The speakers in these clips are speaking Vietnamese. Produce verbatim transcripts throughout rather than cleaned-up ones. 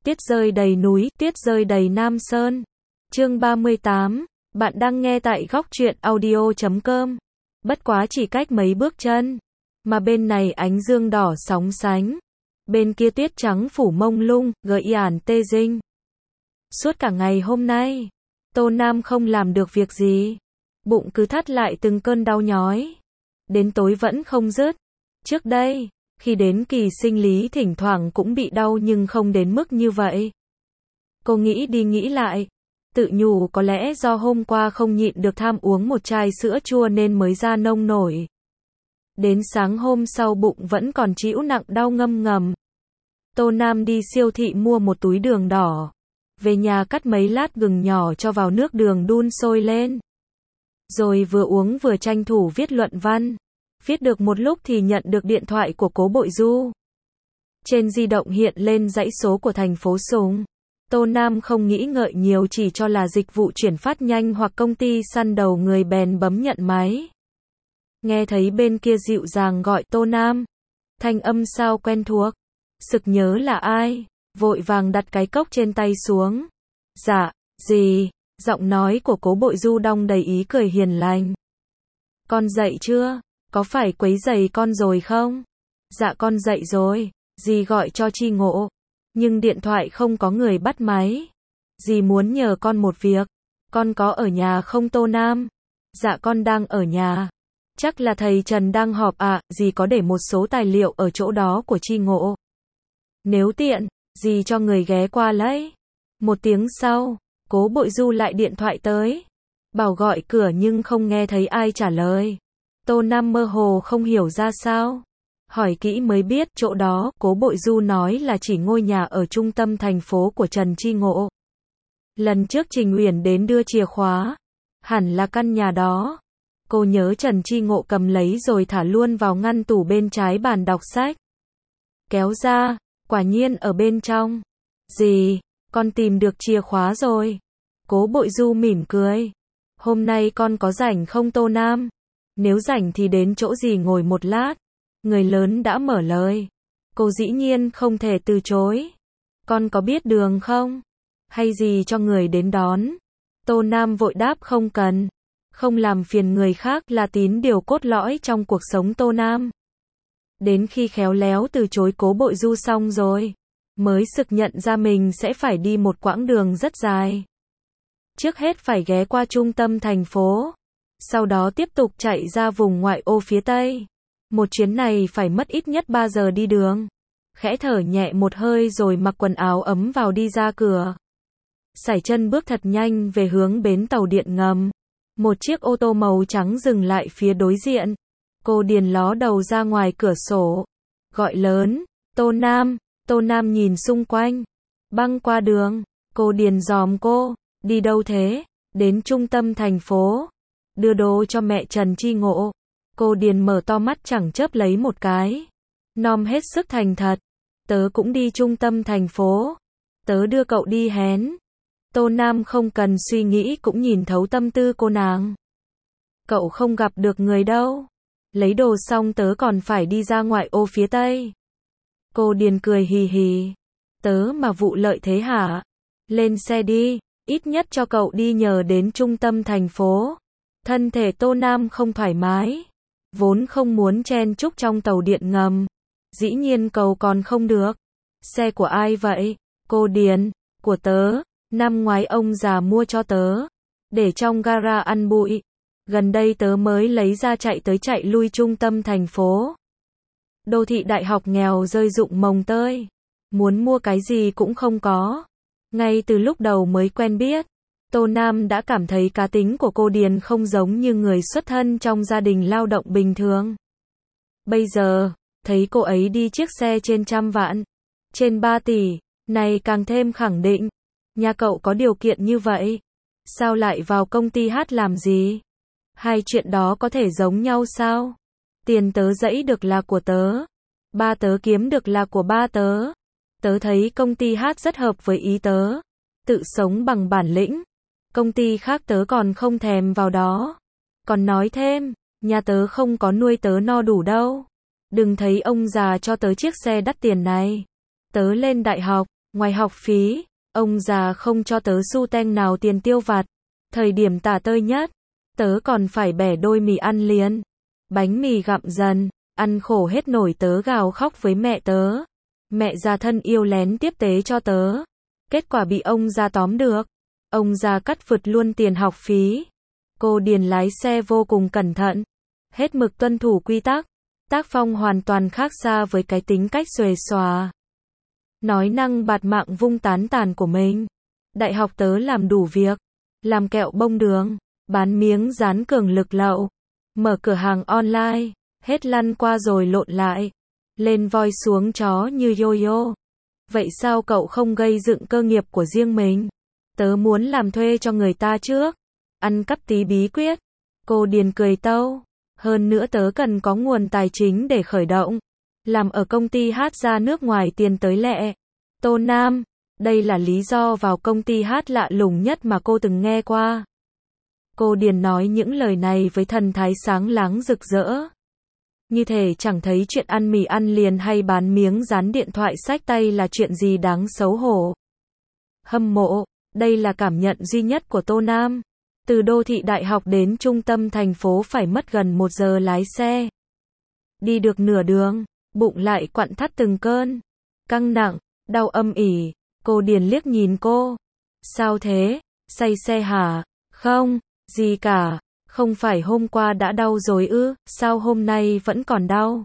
Tuyết rơi đầy núi, tuyết rơi đầy Nam Sơn. Chương ba mươi tám, bạn đang nghe tại góc truyện audio chấm com. Bất quá chỉ cách mấy bước chân, mà bên này ánh dương đỏ sóng sánh, bên kia tuyết trắng phủ mông lung, gợi yản tê dinh. Suốt cả ngày hôm nay, Tô Nam không làm được việc gì, bụng cứ thắt lại từng cơn đau nhói, đến tối vẫn không dứt. Trước đây, khi đến kỳ sinh lý thỉnh thoảng cũng bị đau nhưng không đến mức như vậy. Cô nghĩ đi nghĩ lại, tự nhủ có lẽ do hôm qua không nhịn được tham uống một chai sữa chua nên mới ra nông nổi. Đến sáng hôm sau bụng vẫn còn trĩu nặng đau ngâm ngầm. Tô Nam đi siêu thị mua một túi đường đỏ, về nhà cắt mấy lát gừng nhỏ cho vào nước đường đun sôi lên. Rồi vừa uống vừa tranh thủ viết luận văn. Viết được một lúc thì nhận được điện thoại của Cố Bội Du. Trên di động hiện lên dãy số của thành phố Sùng. Tô Nam không nghĩ ngợi nhiều, chỉ cho là dịch vụ chuyển phát nhanh hoặc công ty săn đầu người bèn bấm nhận máy. Nghe thấy bên kia dịu dàng gọi Tô Nam. Thanh âm sao quen thuộc. Sực nhớ là ai, vội vàng đặt cái cốc trên tay xuống. Dạ, gì? Giọng nói của Cố Bội Du đong đầy ý cười hiền lành. Con dậy chưa? Có phải quấy rầy con rồi không? Dạ con dậy rồi, dì gọi cho Chi Ngộ, nhưng điện thoại không có người bắt máy. Dì muốn nhờ con một việc, con có ở nhà không Tô Nam? Dạ con đang ở nhà. Chắc là thầy Trần đang họp ạ, à, dì có để một số tài liệu ở chỗ đó của Chi Ngộ. Nếu tiện, dì cho người ghé qua lấy. Một tiếng sau, Cố Bội Du lại điện thoại tới, bảo gọi cửa nhưng không nghe thấy ai trả lời. Tô Nam mơ hồ không hiểu ra sao. Hỏi kỹ mới biết chỗ đó, Cố Bội Du nói là chỉ ngôi nhà ở trung tâm thành phố của Trần Chi Ngộ. Lần trước Trình Uyển đến đưa chìa khóa, hẳn là căn nhà đó. Cô nhớ Trần Chi Ngộ cầm lấy rồi thả luôn vào ngăn tủ bên trái bàn đọc sách. Kéo ra, quả nhiên ở bên trong. Gì? Con tìm được chìa khóa rồi. Cố Bội Du mỉm cười. Hôm nay con có rảnh không Tô Nam? Nếu rảnh thì đến chỗ dì ngồi một lát. Người lớn đã mở lời. Cô dĩ nhiên không thể từ chối. Con có biết đường không? Hay dì cho người đến đón? Tô Nam vội đáp không cần. Không làm phiền người khác là tín điều cốt lõi trong cuộc sống Tô Nam. Đến khi khéo léo từ chối Cố Bội Du xong rồi, mới sực nhận ra mình sẽ phải đi một quãng đường rất dài. Trước hết phải ghé qua trung tâm thành phố. Sau đó tiếp tục chạy ra vùng ngoại ô phía Tây. Một chuyến này phải mất ít nhất ba giờ đi đường. Khẽ thở nhẹ một hơi rồi mặc quần áo ấm vào đi ra cửa. Sải chân bước thật nhanh về hướng bến tàu điện ngầm. Một chiếc ô tô màu trắng dừng lại phía đối diện. Cô Điền ló đầu ra ngoài cửa sổ, gọi lớn, Tô Nam. Tô Nam nhìn xung quanh. Băng qua đường. Cô Điền dòm cô, đi đâu thế? Đến trung tâm thành phố. Đưa đồ cho mẹ Trần Chi Ngộ. Cô Điền mở to mắt chẳng chớp lấy một cái. Nom hết sức thành thật. Tớ cũng đi trung tâm thành phố. Tớ đưa cậu đi hén. Tô Nam không cần suy nghĩ cũng nhìn thấu tâm tư cô nàng. Cậu không gặp được người đâu. Lấy đồ xong tớ còn phải đi ra ngoại ô phía Tây. Cô Điền cười hì hì. Tớ mà vụ lợi thế hả? Lên xe đi, ít nhất cho cậu đi nhờ đến trung tâm thành phố. Thân thể Tô Nam không thoải mái, vốn không muốn chen chúc trong tàu điện ngầm. Dĩ nhiên cầu còn không được. Xe của ai vậy? Cô Điền, của tớ. Năm ngoái ông già mua cho tớ, để trong gara ăn bụi. Gần đây tớ mới lấy ra chạy tới chạy lui trung tâm thành phố. Đô thị đại học nghèo rơi rụng mồng tơi. Muốn mua cái gì cũng không có. Ngay từ lúc đầu mới quen biết, Tô Nam đã cảm thấy cá tính của cô Điền không giống như người xuất thân trong gia đình lao động bình thường. Bây giờ, thấy cô ấy đi chiếc xe trên trăm vạn, trên ba tỷ, này càng thêm khẳng định, nhà cậu có điều kiện như vậy, sao lại vào công ty hát làm gì? Hai chuyện đó có thể giống nhau sao? Tiền tớ dẫy được là của tớ, ba tớ kiếm được là của ba tớ. Tớ thấy công ty hát rất hợp với ý tớ, tự sống bằng bản lĩnh. Công ty khác tớ còn không thèm vào đó. Còn nói thêm, nhà tớ không có nuôi tớ no đủ đâu. Đừng thấy ông già cho tớ chiếc xe đắt tiền này. Tớ lên đại học, Ngoài học phí, ông già không cho tớ xu teng nào tiền tiêu vặt. Thời điểm tả tơi nhất, tớ còn phải bẻ đôi mì ăn liền. Bánh mì gặm dần, ăn khổ hết nổi tớ gào khóc với mẹ tớ. Mẹ già thân yêu lén tiếp tế cho tớ. Kết quả bị ông già tóm được. Ông già cắt vượt luôn tiền học phí. Cô Điền lái xe vô cùng cẩn thận. Hết mực tuân thủ quy tắc. Tác phong hoàn toàn khác xa với cái tính cách xuề xòa. Nói năng bạt mạng vung tán tàn của mình. Đại học tớ làm đủ việc. Làm kẹo bông đường. Bán miếng dán cường lực lậu. Mở cửa hàng online. Hết lăn qua rồi lộn lại. Lên voi xuống chó như yo-yo. Vậy sao cậu không gây dựng cơ nghiệp của riêng mình? Tớ muốn làm thuê cho người ta trước. Ăn cắp tí bí quyết. Cô Điền cười tâu. Hơn nữa tớ cần có nguồn tài chính để khởi động. Làm ở công ty hát ra nước ngoài tiền tới lẹ. Tô Nam. Đây là lý do vào công ty hát lạ lùng nhất mà cô từng nghe qua. Cô Điền nói những lời này với thần thái sáng láng rực rỡ. Như thể chẳng thấy chuyện ăn mì ăn liền hay bán miếng dán điện thoại xách tay là chuyện gì đáng xấu hổ. Hâm mộ, đây là cảm nhận duy nhất của Tô Nam. Từ đô thị đại học đến trung tâm thành phố phải mất gần một giờ lái xe. Đi được nửa đường, bụng lại quặn thắt từng cơn. Căng nặng, đau âm ỉ, cô Điền liếc nhìn cô. Sao thế, say xe hả? Không, gì cả. Không phải hôm qua đã đau rồi ư, sao hôm nay vẫn còn đau?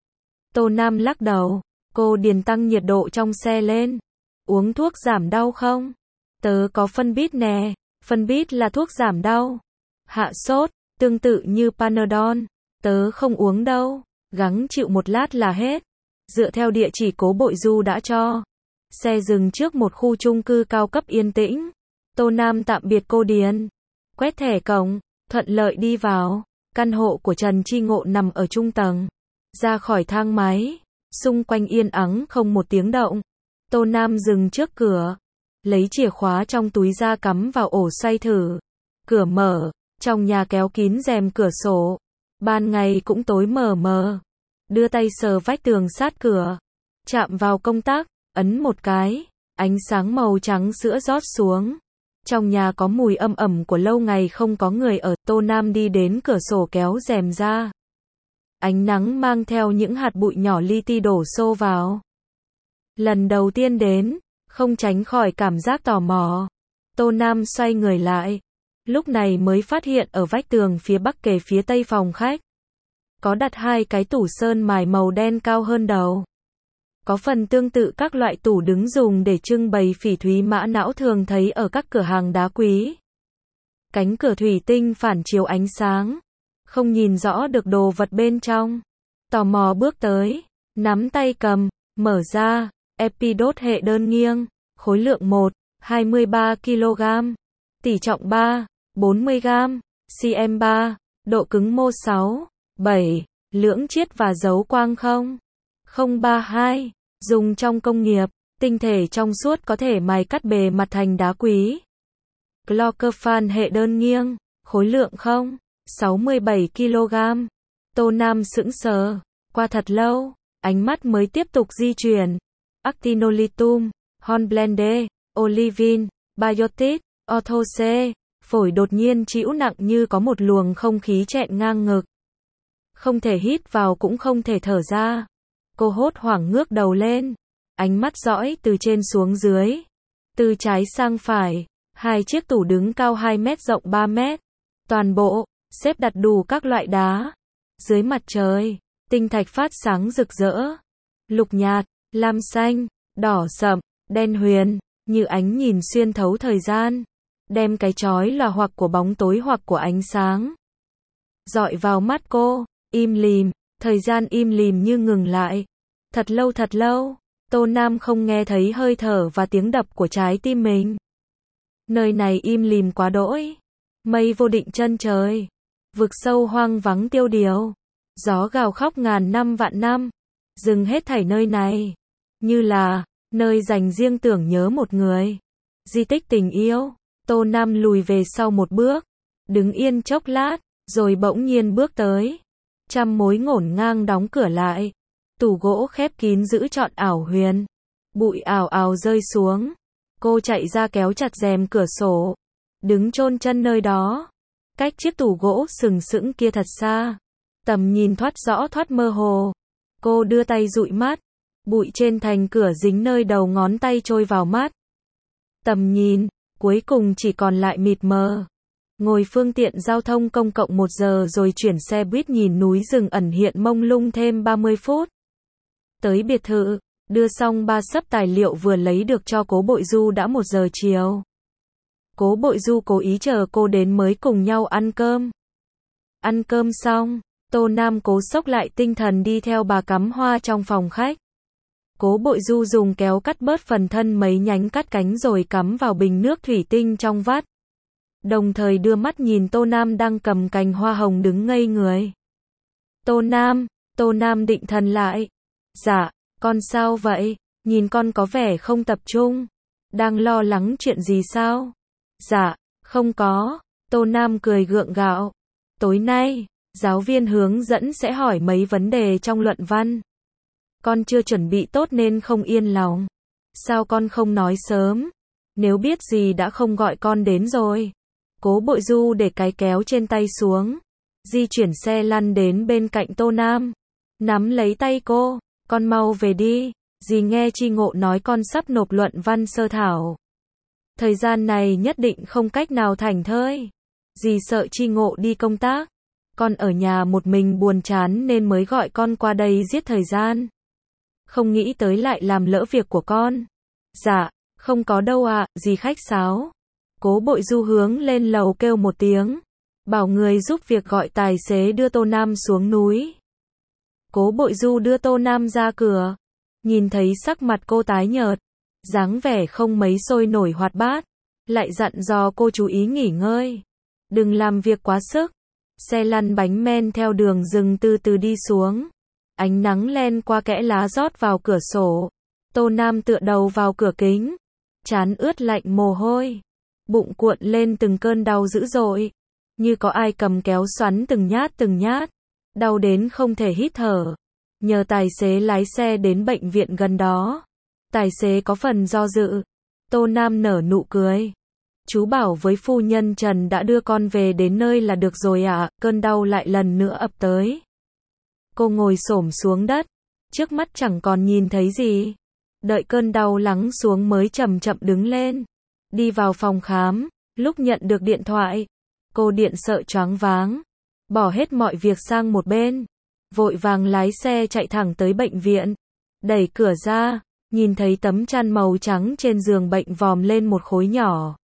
Tô Nam lắc đầu, cô Điền tăng nhiệt độ trong xe lên. Uống thuốc giảm đau không? Tớ có phân bít nè, phân bít là thuốc giảm đau. Hạ sốt, tương tự như Panadol, tớ không uống đâu, gắng chịu một lát là hết. Dựa theo địa chỉ Cố Bội Du đã cho. Xe dừng trước một khu chung cư cao cấp yên tĩnh. Tô Nam tạm biệt cô Điền. Quét thẻ cổng. Thuận lợi đi vào. Căn hộ của Trần Chi Ngộ nằm ở trung tầng. Ra khỏi thang máy. Xung quanh yên ắng không một tiếng động. Tô Nam dừng trước cửa. Lấy chìa khóa trong túi ra cắm vào ổ xoay thử. Cửa mở. Trong nhà kéo kín rèm cửa sổ. Ban ngày cũng tối mờ mờ. Đưa tay sờ vách tường sát cửa. Chạm vào công tắc. Ấn một cái. Ánh sáng màu trắng sữa rót xuống. Trong nhà có mùi âm ẩm của lâu ngày không có người ở. Tô Nam đi đến cửa sổ kéo rèm ra. Ánh nắng mang theo những hạt bụi nhỏ li ti đổ xô vào. Lần đầu tiên đến, không tránh khỏi cảm giác tò mò. Tô Nam xoay người lại. Lúc này mới phát hiện ở vách tường phía bắc kề phía tây phòng khách. Có đặt hai cái tủ sơn mài màu đen cao hơn đầu. Có phần tương tự các loại tủ đứng dùng để trưng bày phỉ thúy mã não thường thấy ở các cửa hàng đá quý. Cánh cửa thủy tinh phản chiếu ánh sáng. Không nhìn rõ được đồ vật bên trong. Tò mò bước tới. Nắm tay cầm. Mở ra. Epidot hệ đơn nghiêng. Khối lượng một. hai mươi ba ki lô gam. Tỷ trọng ba. bốn mươi gam. xê em ba. Độ cứng mô sáu. bảy. Lưỡng chiết và dấu quang không. không ba hai. Dùng trong công nghiệp. Tinh thể trong suốt có thể mài cắt bề mặt thành đá quý. Glockerphan hệ đơn nghiêng. Khối lượng không. sáu mươi bảy ki lô gam. Tô Nam sững sờ. Qua thật lâu. Ánh mắt mới tiếp tục di chuyển. Actinolitum. Hornblende. Olivine. Biotic. Orthose. Phổi đột nhiên trĩu nặng như có một luồng không khí chẹn ngang ngực. Không thể hít vào cũng không thể thở ra. Cô hốt hoảng ngước đầu lên. Ánh mắt dõi từ trên xuống dưới. Từ trái sang phải. Hai chiếc tủ đứng cao hai mét rộng ba mét. Toàn bộ, xếp đặt đủ các loại đá. Dưới mặt trời, tinh thạch phát sáng rực rỡ. Lục nhạt, lam xanh, đỏ sậm, đen huyền, như ánh nhìn xuyên thấu thời gian. Đem cái chói lòa hoặc của bóng tối hoặc của ánh sáng. Dọi vào mắt cô, im lìm, thời gian im lìm như ngừng lại. Thật lâu thật lâu, Tô Nam không nghe thấy hơi thở và tiếng đập của trái tim mình. Nơi này im lìm quá đỗi. Mây vô định chân trời. Vực sâu hoang vắng tiêu điều. Gió gào khóc ngàn năm vạn năm. Dừng hết thảy nơi này. Như là, nơi dành riêng tưởng nhớ một người. Di tích tình yêu. Tô Nam lùi về sau một bước. Đứng yên chốc lát, rồi bỗng nhiên bước tới. Trăm mối ngổn ngang đóng cửa lại. Tủ gỗ khép kín giữ trọn ảo huyền. Bụi ào ào rơi xuống. Cô chạy ra kéo chặt rèm cửa sổ. Đứng chôn chân nơi đó. Cách chiếc tủ gỗ sừng sững kia thật xa. Tầm nhìn thoát rõ thoát mơ hồ. Cô đưa tay dụi mắt. Bụi trên thành cửa dính nơi đầu ngón tay trôi vào mắt. Tầm nhìn, cuối cùng chỉ còn lại mịt mờ. Ngồi phương tiện giao thông công cộng một giờ rồi chuyển xe buýt nhìn núi rừng ẩn hiện mông lung thêm ba mươi phút. Tới biệt thự, đưa xong ba xấp tài liệu vừa lấy được cho Cố Bội Du đã một giờ chiều. Cố Bội Du cố ý chờ cô đến mới cùng nhau ăn cơm. Ăn cơm xong, Tô Nam cố xốc lại tinh thần đi theo bà cắm hoa trong phòng khách. Cố Bội Du dùng kéo cắt bớt phần thân mấy nhánh cắt cánh rồi cắm vào bình nước thủy tinh trong vắt. Đồng thời đưa mắt nhìn Tô Nam đang cầm cành hoa hồng đứng ngây người. Tô Nam, Tô Nam định thần lại. Dạ, con sao vậy? Nhìn con có vẻ không tập trung. Đang lo lắng chuyện gì sao? Dạ, không có. Tô Nam cười gượng gạo. Tối nay, giáo viên hướng dẫn sẽ hỏi mấy vấn đề trong luận văn. Con chưa chuẩn bị tốt nên không yên lòng. Sao con không nói sớm? Nếu biết gì đã không gọi con đến rồi. Cố Bội Du để cái kéo trên tay xuống. Di chuyển xe lăn đến bên cạnh Tô Nam. Nắm lấy tay cô. Con mau về đi. Dì nghe Chi Ngộ nói con sắp nộp luận văn sơ thảo. Thời gian này nhất định không cách nào thảnh thơi. Dì sợ Chi Ngộ đi công tác. Con ở nhà một mình buồn chán nên mới gọi con qua đây giết thời gian. Không nghĩ tới lại làm lỡ việc của con. Dạ, không có đâu ạ, à, dì khách sáo. Cố Bội Du hướng lên lầu kêu một tiếng. Bảo người giúp việc gọi tài xế đưa Tô Nam xuống núi. Cố Bội Du đưa Tô Nam ra cửa. Nhìn thấy sắc mặt cô tái nhợt. Dáng vẻ không mấy sôi nổi hoạt bát. Lại dặn dò cô chú ý nghỉ ngơi. Đừng làm việc quá sức. Xe lăn bánh men theo đường rừng từ từ đi xuống. Ánh nắng len qua kẽ lá rót vào cửa sổ. Tô Nam tựa đầu vào cửa kính. Trán ướt lạnh mồ hôi. Bụng cuộn lên từng cơn đau dữ dội. Như có ai cầm kéo xoắn từng nhát từng nhát. Đau đến không thể hít thở. Nhờ tài xế lái xe đến bệnh viện gần đó. Tài xế có phần do dự. Tô Nam nở nụ cười. Chú bảo với phu nhân Trần đã đưa con về đến nơi là được rồi ạ. À, cơn đau lại lần nữa ập tới. Cô ngồi xổm xuống đất. Trước mắt chẳng còn nhìn thấy gì. Đợi cơn đau lắng xuống mới chậm chậm đứng lên. Đi vào phòng khám. Lúc nhận được điện thoại. Cô điện sợ choáng váng. Bỏ hết mọi việc sang một bên. Vội vàng lái xe chạy thẳng tới bệnh viện. Đẩy cửa ra. Nhìn thấy tấm chăn màu trắng trên giường bệnh vòm lên một khối nhỏ.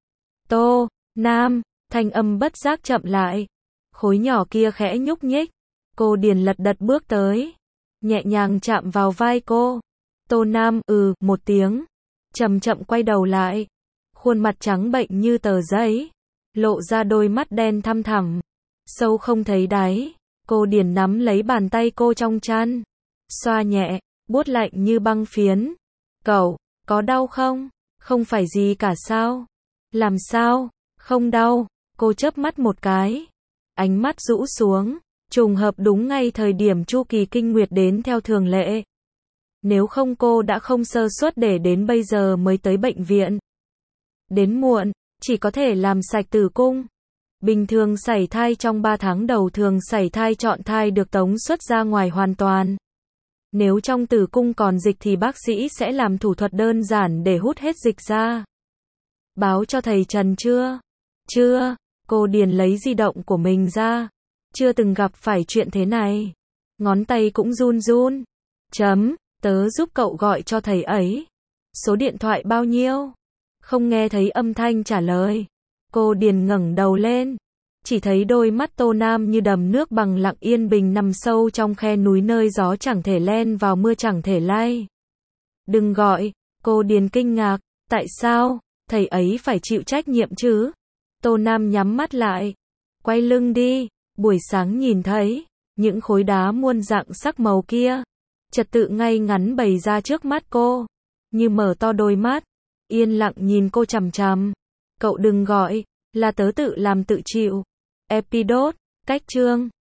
Tô Nam, thanh âm bất giác chậm lại. Khối nhỏ kia khẽ nhúc nhích. Cô Điền lật đật bước tới. Nhẹ nhàng chạm vào vai cô. Tô Nam, ừ, một tiếng. Chậm chậm quay đầu lại. Khuôn mặt trắng bệnh như tờ giấy. Lộ ra đôi mắt đen thăm thẳm. Sâu không thấy đáy. Cô Điền nắm lấy bàn tay cô trong chăn. Xoa nhẹ, buốt lạnh như băng phiến. Cậu, có đau không? Không phải gì cả sao? Làm sao? Không đau. Cô chớp mắt một cái. Ánh mắt rũ xuống. Trùng hợp đúng ngay thời điểm chu kỳ kinh nguyệt đến theo thường lệ. Nếu không cô đã không sơ suất để đến bây giờ mới tới bệnh viện. Đến muộn, chỉ có thể làm sạch tử cung. Bình thường sảy thai trong ba tháng đầu thường sảy thai chọn thai được tống xuất ra ngoài hoàn toàn. Nếu trong tử cung còn dịch thì bác sĩ sẽ làm thủ thuật đơn giản để hút hết dịch ra. Báo cho thầy Trần chưa? Chưa. Cô Điền lấy di động của mình ra. Chưa từng gặp phải chuyện thế này. Ngón tay cũng run run. Chấm, tớ giúp cậu gọi cho thầy ấy. Số điện thoại bao nhiêu? Không nghe thấy âm thanh trả lời. Cô Điền ngẩng đầu lên. Chỉ thấy đôi mắt Tô Nam như đầm nước bằng lặng yên bình nằm sâu trong khe núi nơi gió chẳng thể len vào mưa chẳng thể lay. Đừng gọi. Cô Điền kinh ngạc. Tại sao? Thầy ấy phải chịu trách nhiệm chứ? Tô Nam nhắm mắt lại. Quay lưng đi. Buổi sáng nhìn thấy. Những khối đá muôn dạng sắc màu kia. Trật tự ngay ngắn bày ra trước mắt cô. Như mở to đôi mắt. Yên lặng nhìn cô chằm chằm. Cậu đừng gọi. Là tớ tự làm tự chịu. Episode. Cách chương.